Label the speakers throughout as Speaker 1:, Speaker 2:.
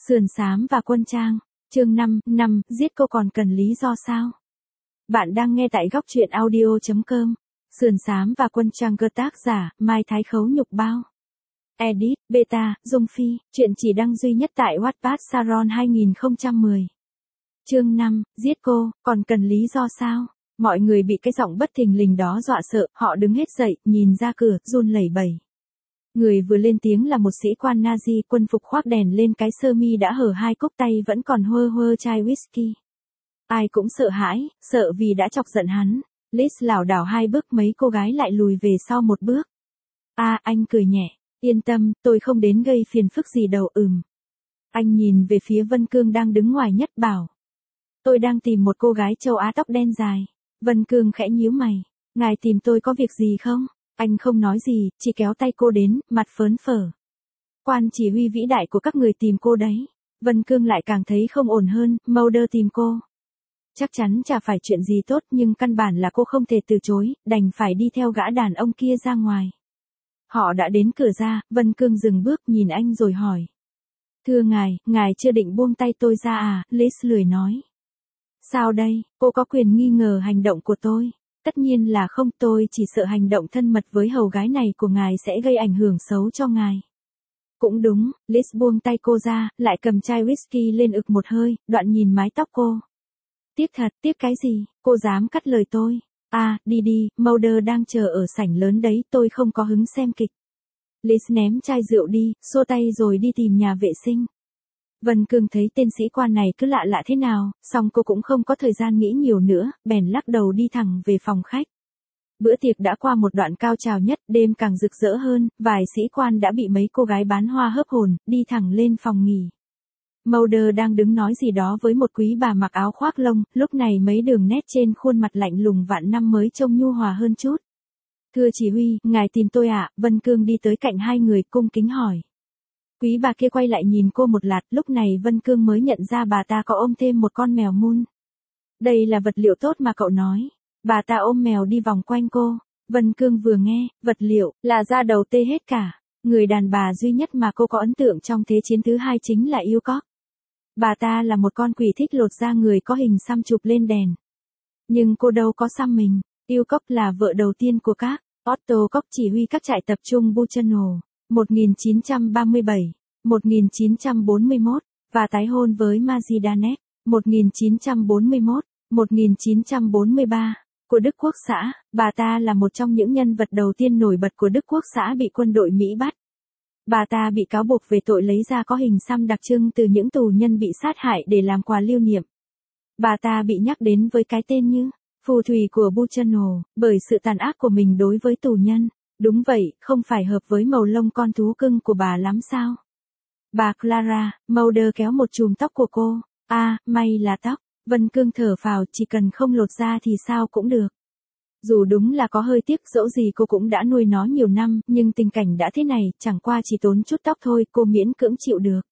Speaker 1: Sườn xám và quân trang. Chương 5, giết cô còn cần lý do sao? Bạn đang nghe tại góc truyện audio.com. Sườn xám và quân trang cơ tác giả, Mai Thái Khấu Nhục Bao. Edit, Beta, Dung Phi, chuyện chỉ đăng duy nhất tại Wattpad Saron 2010. Chương 5, giết cô, còn cần lý do sao? Mọi người bị cái giọng bất thình lình đó dọa sợ, họ đứng hết dậy, nhìn ra cửa, run lẩy bẩy. Người vừa lên tiếng là một sĩ quan Nazi, quân phục khoác đèn lên cái sơ mi đã hở hai cúc tay vẫn còn hơ hơ chai whisky. Ai cũng sợ hãi, sợ vì đã chọc giận hắn. Liz lảo đảo hai bước, mấy cô gái lại lùi về sau một bước. Anh cười nhẹ, yên tâm, tôi không đến gây phiền phức gì đâu. Anh nhìn về phía Vân Cương đang đứng ngoài nhất bảo. Tôi đang tìm một cô gái châu Á tóc đen dài. Vân Cương khẽ nhíu mày. Ngài tìm tôi có việc gì không? Anh không nói gì, chỉ kéo tay cô đến, mặt phớn phở. Quan chỉ huy vĩ đại của các người tìm cô đấy. Vân Cương lại càng thấy không ổn hơn, Mulder tìm cô. Chắc chắn chả phải chuyện gì tốt, nhưng căn bản là cô không thể từ chối, đành phải đi theo gã đàn ông kia ra ngoài. Họ đã đến cửa ra, Vân Cương dừng bước nhìn anh rồi hỏi. Thưa ngài chưa định buông tay tôi ra à? Liz lười nói. Sao đây, cô có quyền nghi ngờ hành động của tôi? Tất nhiên là không, tôi chỉ sợ hành động thân mật với hầu gái này của ngài sẽ gây ảnh hưởng xấu cho ngài. Cũng đúng, Liz buông tay cô ra, lại cầm chai whisky lên ực một hơi, đoạn nhìn mái tóc cô. Tiếc thật, tiếc cái gì, cô dám cắt lời tôi. Đi, Mulder đang chờ ở sảnh lớn đấy, tôi không có hứng xem kịch. Liz ném chai rượu đi, xô tay rồi đi tìm nhà vệ sinh. Vân Cương thấy tên sĩ quan này cứ lạ lạ thế nào, xong cô cũng không có thời gian nghĩ nhiều nữa, bèn lắc đầu đi thẳng về phòng khách. Bữa tiệc đã qua một đoạn cao trào nhất, đêm càng rực rỡ hơn, vài sĩ quan đã bị mấy cô gái bán hoa hớp hồn, đi thẳng lên phòng nghỉ. Mulder đang đứng nói gì đó với một quý bà mặc áo khoác lông, lúc này mấy đường nét trên khuôn mặt lạnh lùng vạn năm mới trông nhu hòa hơn chút. Thưa chỉ huy, ngài tìm tôi ạ? Vân Cương đi tới cạnh hai người cung kính hỏi. Quý bà kia quay lại nhìn cô một lát, lúc này Vân Cương mới nhận ra bà ta có ôm thêm một con mèo mun. Đây là vật liệu tốt mà cậu nói. Bà ta ôm mèo đi vòng quanh cô. Vân Cương vừa nghe, vật liệu, là da đầu tê hết cả. Người đàn bà duy nhất mà cô có ấn tượng trong Thế chiến thứ hai chính là Yêu Cóc. Bà ta là một con quỷ thích lột da người có hình xăm chụp lên đèn. Nhưng cô đâu có xăm mình. Yêu Cóc là vợ đầu tiên của các Otto Koch, chỉ huy các trại tập trung Buchenwald 1937, 1941, và tái hôn với Maggie Danek 1941, 1943. Của Đức Quốc xã, bà ta là một trong những nhân vật đầu tiên nổi bật của Đức Quốc xã bị quân đội Mỹ bắt. Bà ta bị cáo buộc về tội lấy da có hình xăm đặc trưng từ những tù nhân bị sát hại để làm quà lưu niệm. Bà ta bị nhắc đến với cái tên như phù thủy của Buchenwald bởi sự tàn ác của mình đối với tù nhân. Đúng vậy, không phải hợp với màu lông con thú cưng của bà lắm sao? Bà Clara, Mulder kéo một chùm tóc của cô. May là tóc. Vân Cương thở phào, chỉ cần không lột da thì sao cũng được. Dù đúng là có hơi tiếc, dẫu gì cô cũng đã nuôi nó nhiều năm, nhưng tình cảnh đã thế này, chẳng qua chỉ tốn chút tóc thôi, cô miễn cưỡng chịu được.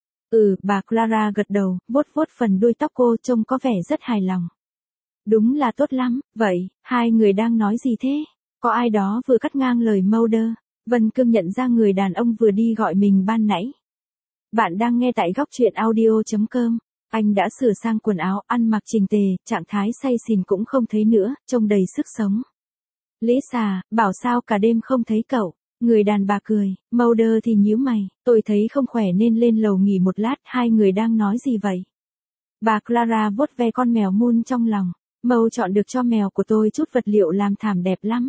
Speaker 1: Bà Clara gật đầu, vuốt vuốt phần đuôi tóc cô, trông có vẻ rất hài lòng. Đúng là tốt lắm. Vậy, hai người đang nói gì thế? Có ai đó vừa cắt ngang lời Mulder. Vân Cương nhận ra người đàn ông vừa đi gọi mình ban nãy. Bạn đang nghe tại góc truyện audio.com. Anh đã sửa sang quần áo, ăn mặc chỉnh tề, trạng thái say xỉn cũng không thấy nữa, trông đầy sức sống. Liz bảo sao cả đêm không thấy cậu? Người đàn bà cười, Mulder thì nhíu mày, tôi thấy không khỏe nên lên lầu nghỉ một lát. Hai người đang nói gì vậy? Bà Clara vuốt ve con mèo mun trong lòng. Mâu chọn được cho mèo của tôi chút vật liệu làm thảm đẹp lắm.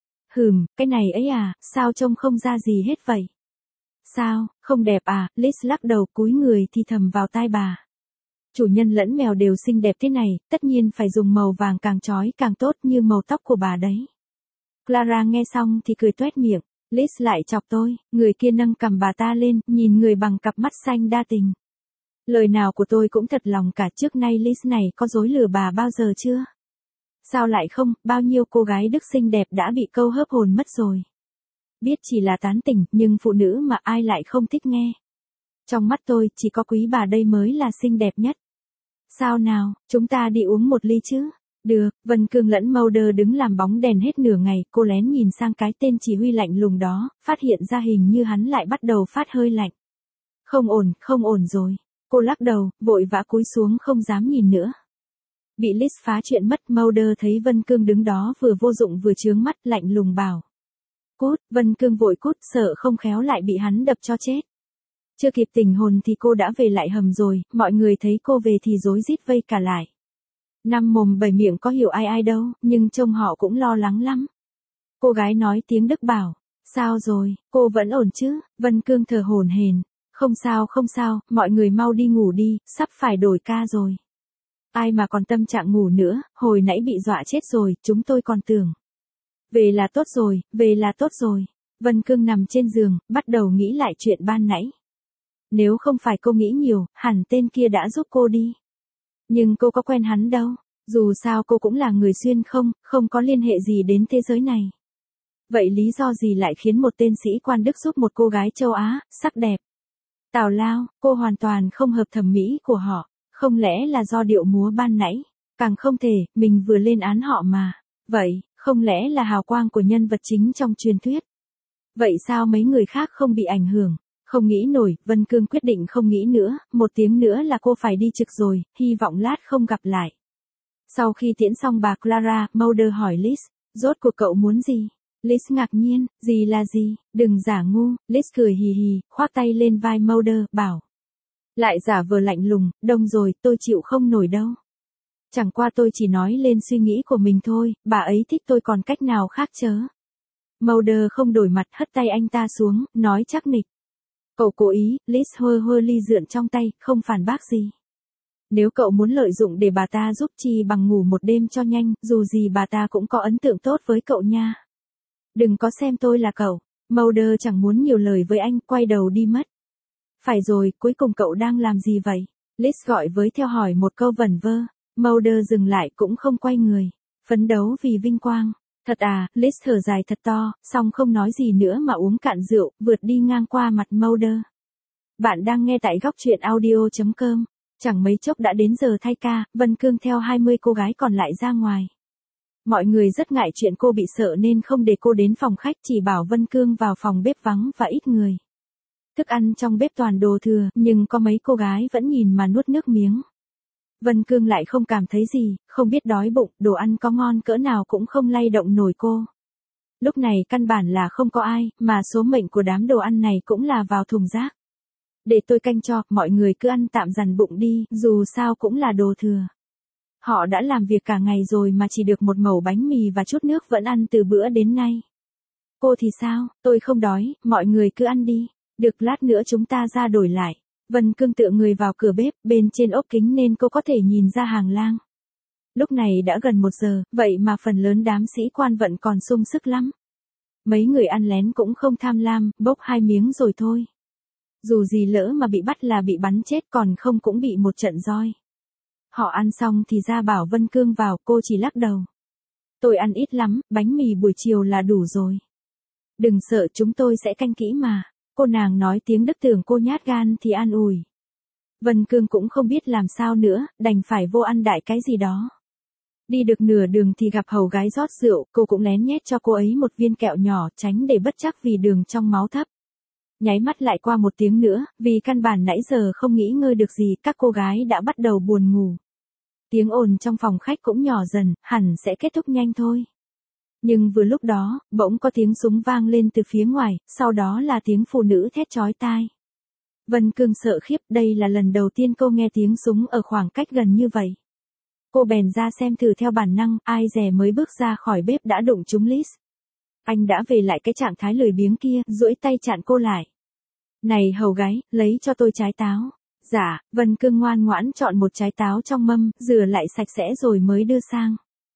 Speaker 1: Cái này ấy sao trông không ra gì hết vậy? Sao, không đẹp à? Liz lắc đầu cúi người thì thầm vào tai bà. Chủ nhân lẫn mèo đều xinh đẹp thế này, tất nhiên phải dùng màu vàng càng chói càng tốt như màu tóc của bà đấy. Clara nghe xong thì cười toét miệng. Liz lại chọc tôi, người kia nâng cằm bà ta lên, nhìn người bằng cặp mắt xanh đa tình. Lời nào của tôi cũng thật lòng cả, trước nay Liz này có dối lừa bà bao giờ chưa? Sao lại không, bao nhiêu cô gái Đức xinh đẹp đã bị câu hớp hồn mất rồi. Biết chỉ là tán tỉnh, nhưng phụ nữ mà ai lại không thích nghe. Trong mắt tôi, chỉ có quý bà đây mới là xinh đẹp nhất. Sao nào, chúng ta đi uống một ly chứ? Được, Vân Cương lẫn Mulder đứng làm bóng đèn hết nửa ngày, cô lén nhìn sang cái tên chỉ huy lạnh lùng đó, phát hiện ra hình như hắn lại bắt đầu phát hơi lạnh. Không ổn rồi. Cô lắc đầu, vội vã cúi xuống không dám nhìn nữa. Bị Liz phá chuyện mất, Mulder thấy Vân Cương đứng đó vừa vô dụng vừa chướng mắt, lạnh lùng bảo. Cút, Vân Cương vội cút, sợ không khéo lại bị hắn đập cho chết. Chưa kịp tỉnh hồn thì cô đã về lại hầm rồi, mọi người thấy cô về thì rối rít vây cả lại. Năm mồm bảy miệng có hiểu ai ai đâu, nhưng trông họ cũng lo lắng lắm. Cô gái nói tiếng Đức bảo, sao rồi, cô vẫn ổn chứ? Vân Cương thở hổn hển, không sao, mọi người mau đi ngủ đi, sắp phải đổi ca rồi. Ai mà còn tâm trạng ngủ nữa, hồi nãy bị dọa chết rồi, chúng tôi còn tưởng. Về là tốt rồi. Vân Cương nằm trên giường, bắt đầu nghĩ lại chuyện ban nãy. Nếu không phải cô nghĩ nhiều, hẳn tên kia đã giúp cô đi. Nhưng cô có quen hắn đâu, dù sao cô cũng là người xuyên không có liên hệ gì đến thế giới này. Vậy lý do gì lại khiến một tên sĩ quan Đức giúp một cô gái châu Á, sắc đẹp? Tào lao, cô hoàn toàn không hợp thẩm mỹ của họ, không lẽ là do điệu múa ban nãy? Càng không thể, mình vừa lên án họ mà. Vậy, không lẽ là hào quang của nhân vật chính trong truyền thuyết? Vậy sao mấy người khác không bị ảnh hưởng? Không nghĩ nổi, Vân Cương quyết định không nghĩ nữa, 1 tiếng nữa là cô phải đi trực rồi, hy vọng lát không gặp lại. Sau khi tiễn xong bà Clara, Mulder hỏi Liz, rốt cuộc cậu muốn gì? Liz ngạc nhiên, gì là gì? Đừng giả ngu, Liz cười hì hì, khoác tay lên vai Mulder, bảo. Lại giả vờ lạnh lùng, đông rồi, tôi chịu không nổi đâu. Chẳng qua tôi chỉ nói lên suy nghĩ của mình thôi, bà ấy thích tôi còn cách nào khác chớ. Mulder không đổi mặt, hất tay anh ta xuống, nói chắc nịch. Cậu cố ý, Liz hơ ly rượu trong tay, không phản bác gì. Nếu cậu muốn lợi dụng để bà ta giúp chi bằng ngủ một đêm cho nhanh, dù gì bà ta cũng có ấn tượng tốt với cậu nha. Đừng có xem tôi là cậu. Mulder chẳng muốn nhiều lời với anh, quay đầu đi mất. Phải rồi, cuối cùng cậu đang làm gì vậy? Liz gọi với theo hỏi một câu vẩn vơ. Mulder dừng lại cũng không quay người. Phấn đấu vì vinh quang. Thật à, Liz thở dài thật to, xong không nói gì nữa mà uống cạn rượu, vượt đi ngang qua mặt Mulder. Bạn đang nghe tại góc truyện audio.com. Chẳng mấy chốc đã đến giờ thay ca, Vân Cương theo 20 cô gái còn lại ra ngoài. Mọi người rất ngại chuyện cô bị sợ nên không để cô đến phòng khách, chỉ bảo Vân Cương vào phòng bếp vắng và ít người. Thức ăn trong bếp toàn đồ thừa, nhưng có mấy cô gái vẫn nhìn mà nuốt nước miếng. Vân Cương lại không cảm thấy gì, không biết đói bụng, đồ ăn có ngon cỡ nào cũng không lay động nổi cô. Lúc này căn bản là không có ai, mà số mệnh của đám đồ ăn này cũng là vào thùng rác. Để tôi canh cho, mọi người cứ ăn tạm dằn bụng đi, dù sao cũng là đồ thừa. Họ đã làm việc cả ngày rồi mà chỉ được một mẩu bánh mì và chút nước vẫn ăn từ bữa đến nay. Cô thì sao, tôi không đói, mọi người cứ ăn đi. Được, lát nữa chúng ta ra đổi lại. Vân Cương tựa người vào cửa bếp, bên trên ốp kính nên cô có thể nhìn ra hàng lang. Lúc này đã gần 1 giờ, vậy mà phần lớn đám sĩ quan vẫn còn sung sức lắm. Mấy người ăn lén cũng không tham lam, bốc 2 miếng rồi thôi. Dù gì lỡ mà bị bắt là bị bắn chết, còn không cũng bị một trận roi. Họ ăn xong thì ra bảo Vân Cương vào, cô chỉ lắc đầu. Tôi ăn ít lắm, bánh mì buổi chiều là đủ rồi. Đừng sợ, chúng tôi sẽ canh kỹ mà. Cô nàng nói tiếng Đức, tưởng cô nhát gan thì an ủi. Vân Cương cũng không biết làm sao nữa, đành phải vô ăn đại cái gì đó. Đi được nửa đường thì gặp hầu gái rót rượu, cô cũng lén nhét cho cô ấy một viên kẹo nhỏ, tránh để bất trắc vì đường trong máu thấp. Nháy mắt lại qua 1 tiếng nữa, vì căn bản nãy giờ không nghỉ ngơi được gì, các cô gái đã bắt đầu buồn ngủ. Tiếng ồn trong phòng khách cũng nhỏ dần, hẳn sẽ kết thúc nhanh thôi. Nhưng vừa lúc đó, bỗng có tiếng súng vang lên từ phía ngoài, sau đó là tiếng phụ nữ thét chói tai. Vân Cương sợ khiếp, đây là lần đầu tiên cô nghe tiếng súng ở khoảng cách gần như vậy. Cô bèn ra xem thử theo bản năng, ai dè mới bước ra khỏi bếp đã đụng trúng Liz. Anh đã về lại cái trạng thái lười biếng kia, duỗi tay chặn cô lại. Này hầu gái, lấy cho tôi trái táo. Dạ, Vân Cương ngoan ngoãn chọn một trái táo trong mâm, rửa lại sạch sẽ rồi mới đưa sang.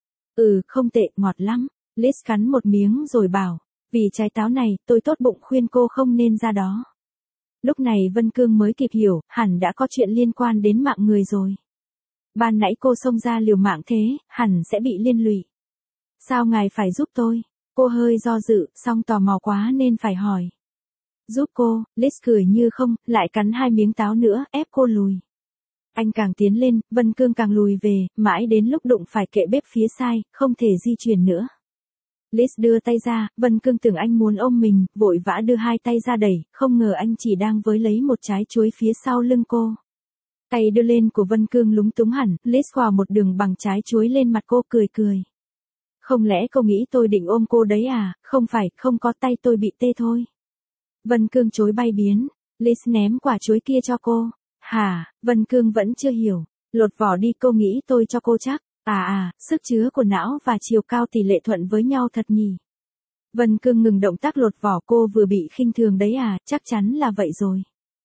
Speaker 1: Không tệ, ngọt lắm. Liz cắn một miếng rồi bảo, vì trái táo này, tôi tốt bụng khuyên cô không nên ra đó. Lúc này Vân Cương mới kịp hiểu, hẳn đã có chuyện liên quan đến mạng người rồi. Ban nãy cô xông ra liều mạng thế, hẳn sẽ bị liên lụy. Sao ngài phải giúp tôi? Cô hơi do dự, song tò mò quá nên phải hỏi. Giúp cô, Liz cười như không, lại cắn 2 miếng táo nữa, ép cô lùi. Anh càng tiến lên, Vân Cương càng lùi về, mãi đến lúc đụng phải kệ bếp phía sai, không thể di chuyển nữa. Liz đưa tay ra, Vân Cương tưởng anh muốn ôm mình, vội vã đưa 2 tay ra đẩy, không ngờ anh chỉ đang với lấy một trái chuối phía sau lưng cô. Tay đưa lên của Vân Cương lúng túng hẳn, lít qua một đường bằng trái chuối lên mặt cô cười cười. Không lẽ cô nghĩ tôi định ôm cô đấy à, không phải, không có, tay tôi bị tê thôi. Vân Cương chối bay biến, Liz ném quả chuối kia cho cô. Hả, Vân Cương vẫn chưa hiểu, lột vỏ đi, cô nghĩ tôi cho cô chắc. Sức chứa của não và chiều cao tỷ lệ thuận với nhau thật nhỉ. Vân Cương ngừng động tác lột vỏ, cô vừa bị khinh thường đấy à, chắc chắn là vậy rồi.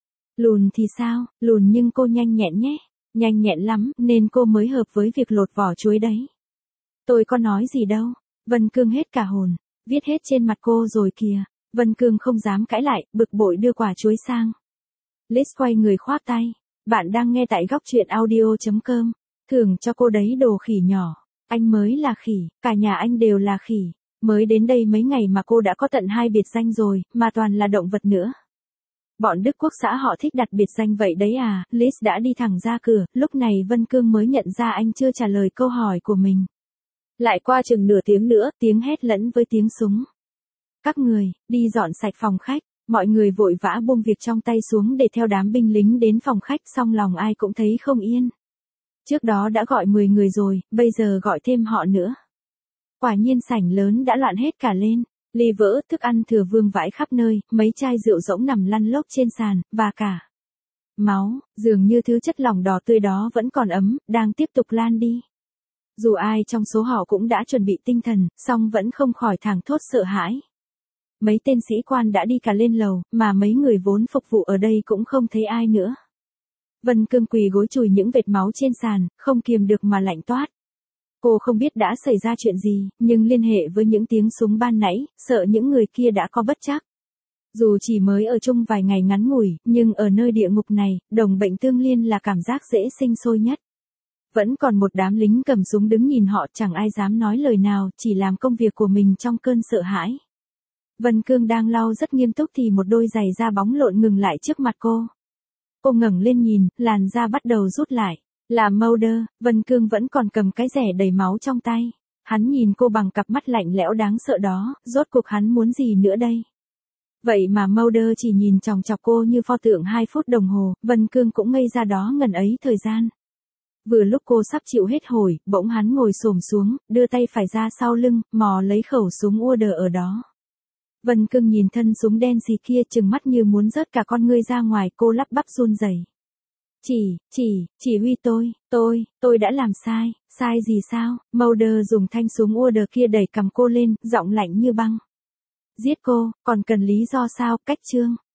Speaker 1: Lùn thì sao, lùn nhưng cô nhanh nhẹn nhé, nhanh nhẹn lắm, nên cô mới hợp với việc lột vỏ chuối đấy. Tôi có nói gì đâu, Vân Cương hết cả hồn, viết hết trên mặt cô rồi kìa. Vân Cương không dám cãi lại, bực bội đưa quả chuối sang. Liz quay người khoác tay. Bạn đang nghe tại góc truyện audio.com. Thưởng cho cô đấy đồ khỉ nhỏ. Anh mới là khỉ, cả nhà anh đều là khỉ. Mới đến đây mấy ngày mà cô đã có tận 2 biệt danh rồi, mà toàn là động vật nữa. Bọn Đức Quốc xã họ thích đặt biệt danh vậy đấy à. Liz đã đi thẳng ra cửa, lúc này Vân Cương mới nhận ra anh chưa trả lời câu hỏi của mình. Lại qua chừng nửa tiếng nữa, tiếng hét lẫn với tiếng súng. Các người, đi dọn sạch phòng khách. Mọi người vội vã buông việc trong tay xuống để theo đám binh lính đến phòng khách, song lòng ai cũng thấy không yên. Trước đó đã gọi 10 người rồi, bây giờ gọi thêm họ nữa. Quả nhiên sảnh lớn đã loạn hết cả lên. Ly vỡ, thức ăn thừa vương vãi khắp nơi, mấy chai rượu rỗng nằm lăn lóc trên sàn, và cả máu, dường như thứ chất lỏng đỏ tươi đó vẫn còn ấm, đang tiếp tục lan đi. Dù ai trong số họ cũng đã chuẩn bị tinh thần, song vẫn không khỏi thảng thốt sợ hãi. Mấy tên sĩ quan đã đi cả lên lầu, mà mấy người vốn phục vụ ở đây cũng không thấy ai nữa. Vân Cương quỳ gối chùi những vệt máu trên sàn, không kiềm được mà lạnh toát. Cô không biết đã xảy ra chuyện gì, nhưng liên hệ với những tiếng súng ban nãy, sợ những người kia đã có bất trắc. Dù chỉ mới ở chung vài ngày ngắn ngủi, nhưng ở nơi địa ngục này, đồng bệnh tương liên là cảm giác dễ sinh sôi nhất. Vẫn còn một đám lính cầm súng đứng nhìn họ, chẳng ai dám nói lời nào, chỉ làm công việc của mình trong cơn sợ hãi. Vân Cương đang lau rất nghiêm túc thì một đôi giày da bóng lộn ngừng lại trước mặt cô. Cô ngẩng lên nhìn, làn da bắt đầu rút lại. Là Mulder. Vân Cương vẫn còn cầm cái rẻ đầy máu trong tay. Hắn nhìn cô bằng cặp mắt lạnh lẽo đáng sợ đó, rốt cuộc hắn muốn gì nữa đây? Vậy mà Mulder chỉ nhìn chòng chọc cô như pho tượng 2 phút đồng hồ, Vân Cương cũng ngây ra đó ngần ấy thời gian. Vừa lúc cô sắp chịu hết hồi, bỗng hắn ngồi xổm xuống, đưa tay phải ra sau lưng, mò lấy khẩu súng Uder ở đó. Vân Cương nhìn thân súng đen xì kia, trừng mắt như muốn rớt cả con ngươi ra ngoài, cô lắp bắp run rẩy. Chỉ huy tôi đã làm sai gì sao? Mulder dùng thanh súng Uder kia đẩy cầm cô lên, giọng lạnh như băng. Giết cô, còn cần lý do sao? Cách chương.